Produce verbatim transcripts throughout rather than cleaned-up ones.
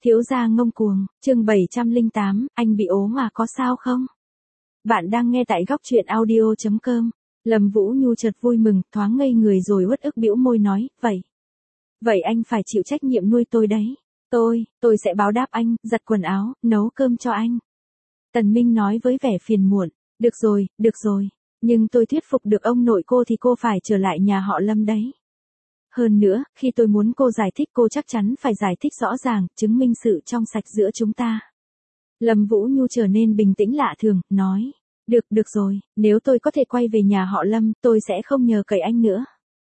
Thiếu gia ngông cuồng, chương bảy trăm lẻ tám, anh bị ốm mà có sao không? Bạn đang nghe tại góc truyện audio chấm com. Lâm Vũ Nhu chợt vui mừng, thoáng ngây người rồi uất ức bĩu môi nói, vậy. Vậy anh phải chịu trách nhiệm nuôi tôi đấy. Tôi, tôi sẽ báo đáp anh, giặt quần áo, nấu cơm cho anh. Tần Minh nói với vẻ phiền muộn, được rồi, được rồi. Nhưng tôi thuyết phục được ông nội cô thì cô phải trở lại nhà họ Lâm đấy. Hơn nữa, khi tôi muốn cô giải thích cô chắc chắn phải giải thích rõ ràng, chứng minh sự trong sạch giữa chúng ta. Lâm Vũ Nhu trở nên bình tĩnh lạ thường, nói. Được, được rồi, nếu tôi có thể quay về nhà họ Lâm, tôi sẽ không nhờ cậy anh nữa.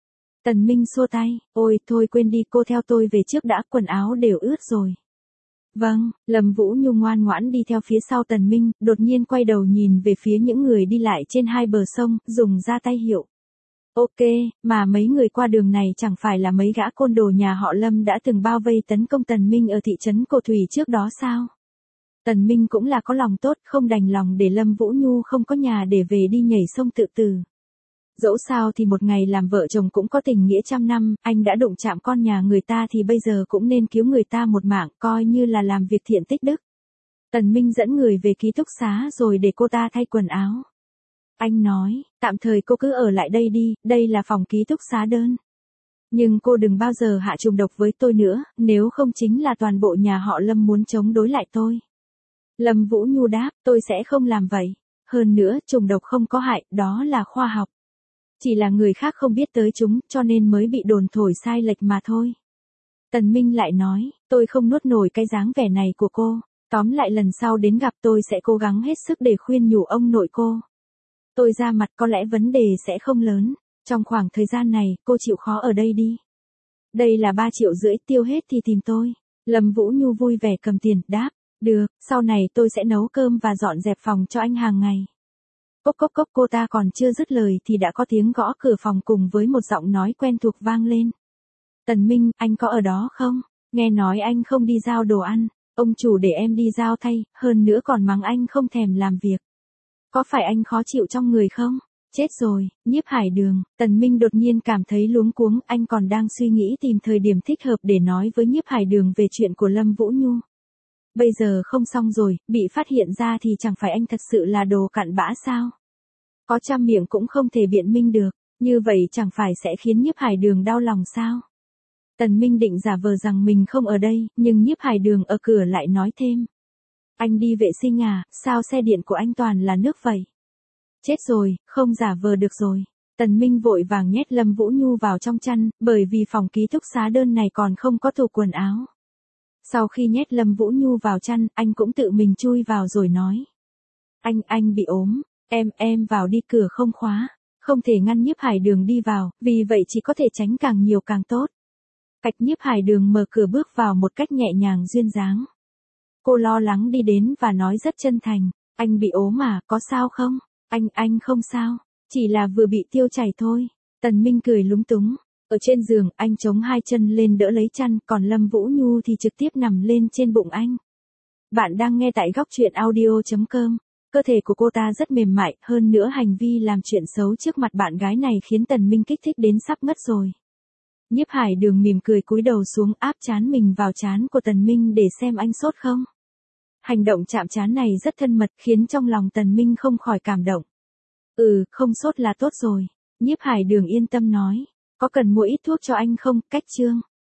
Tần Minh xua tay, ôi, thôi quên đi, cô theo tôi về trước đã, quần áo đều ướt rồi. Vâng, Lâm Vũ Nhu ngoan ngoãn đi theo phía sau Tần Minh, đột nhiên quay đầu nhìn về phía những người đi lại trên hai bờ sông, dùng ra tay hiệu. Ok, mà mấy người qua đường này chẳng phải là mấy gã côn đồ nhà họ Lâm đã từng bao vây tấn công Tần Minh ở thị trấn Cổ Thủy trước đó sao? Tần Minh cũng là có lòng tốt, không đành lòng để Lâm Vũ Nhu không có nhà để về đi nhảy sông tự tử. Dẫu sao thì một ngày làm vợ chồng cũng có tình nghĩa trăm năm, anh đã đụng chạm con nhà người ta thì bây giờ cũng nên cứu người ta một mạng, coi như là làm việc thiện tích đức. Tần Minh dẫn người về ký túc xá rồi để cô ta thay quần áo. Anh nói, tạm thời cô cứ ở lại đây đi, đây là phòng ký túc xá đơn. Nhưng cô đừng bao giờ hạ trùng độc với tôi nữa, nếu không chính là toàn bộ nhà họ Lâm muốn chống đối lại tôi. Lâm Vũ Nhu đáp, tôi sẽ không làm vậy. Hơn nữa, trùng độc không có hại, đó là khoa học. Chỉ là người khác không biết tới chúng, cho nên mới bị đồn thổi sai lệch mà thôi. Tần Minh lại nói, tôi không nuốt nổi cái dáng vẻ này của cô. Tóm lại lần sau đến gặp tôi sẽ cố gắng hết sức để khuyên nhủ ông nội cô. Tôi ra mặt có lẽ vấn đề sẽ không lớn. Trong khoảng thời gian này, cô chịu khó ở đây đi. Đây là ba triệu rưỡi, tiêu hết thì tìm tôi. Lâm Vũ Nhu vui vẻ cầm tiền, đáp. Được, sau này tôi sẽ nấu cơm và dọn dẹp phòng cho anh hàng ngày. Cốc cốc cốc, cô ta còn chưa dứt lời thì đã có tiếng gõ cửa phòng cùng với một giọng nói quen thuộc vang lên. Tần Minh, anh có ở đó không? Nghe nói anh không đi giao đồ ăn. Ông chủ để em đi giao thay, hơn nữa còn mắng anh không thèm làm việc. Có phải anh khó chịu trong người không? Chết rồi, Nhiếp Hải Đường. Tần Minh đột nhiên cảm thấy luống cuống, anh còn đang suy nghĩ tìm thời điểm thích hợp để nói với Nhiếp Hải Đường về chuyện của Lâm Vũ Nhu. Bây giờ không xong rồi, bị phát hiện ra thì chẳng phải anh thật sự là đồ cặn bã sao? Có trăm miệng cũng không thể biện minh được, như vậy chẳng phải sẽ khiến Nhiếp Hải Đường đau lòng sao? Tần Minh định giả vờ rằng mình không ở đây, nhưng Nhiếp Hải Đường ở cửa lại nói thêm. Anh đi vệ sinh à, sao xe điện của anh toàn là nước vậy? Chết rồi, không giả vờ được rồi. Tần Minh vội vàng nhét Lâm Vũ Nhu vào trong chăn, bởi vì phòng ký túc xá đơn này còn không có tủ quần áo. Sau khi nhét Lâm Vũ Nhu vào chăn, anh cũng tự mình chui vào rồi nói. Anh, anh bị ốm, em, em vào đi, cửa không khóa. Không thể ngăn Nhiếp Hải Đường đi vào, vì vậy chỉ có thể tránh càng nhiều càng tốt. Cách Nhiếp Hải Đường mở cửa bước vào một cách nhẹ nhàng duyên dáng. Cô lo lắng đi đến và nói rất chân thành, anh bị ốm à, có sao không? Anh, anh không sao, chỉ là vừa bị tiêu chảy thôi. Tần Minh cười lúng túng. Ở trên giường, anh chống hai chân lên đỡ lấy chăn, còn Lâm Vũ Nhu thì trực tiếp nằm lên trên bụng anh. Bạn đang nghe tại góc truyện audio chấm com. Cơ thể của cô ta rất mềm mại, hơn nữa hành vi làm chuyện xấu trước mặt bạn gái này khiến Tần Minh kích thích đến sắp ngất rồi. Nhiếp Hải Đường mỉm cười cúi đầu xuống áp trán mình vào trán của Tần Minh để xem anh sốt không. Hành động chạm trán này rất thân mật khiến trong lòng Tần Minh không khỏi cảm động. Ừ, không sốt là tốt rồi. Nhiếp Hải Đường yên tâm nói. Có cần mua ít thuốc cho anh không? Cách chương.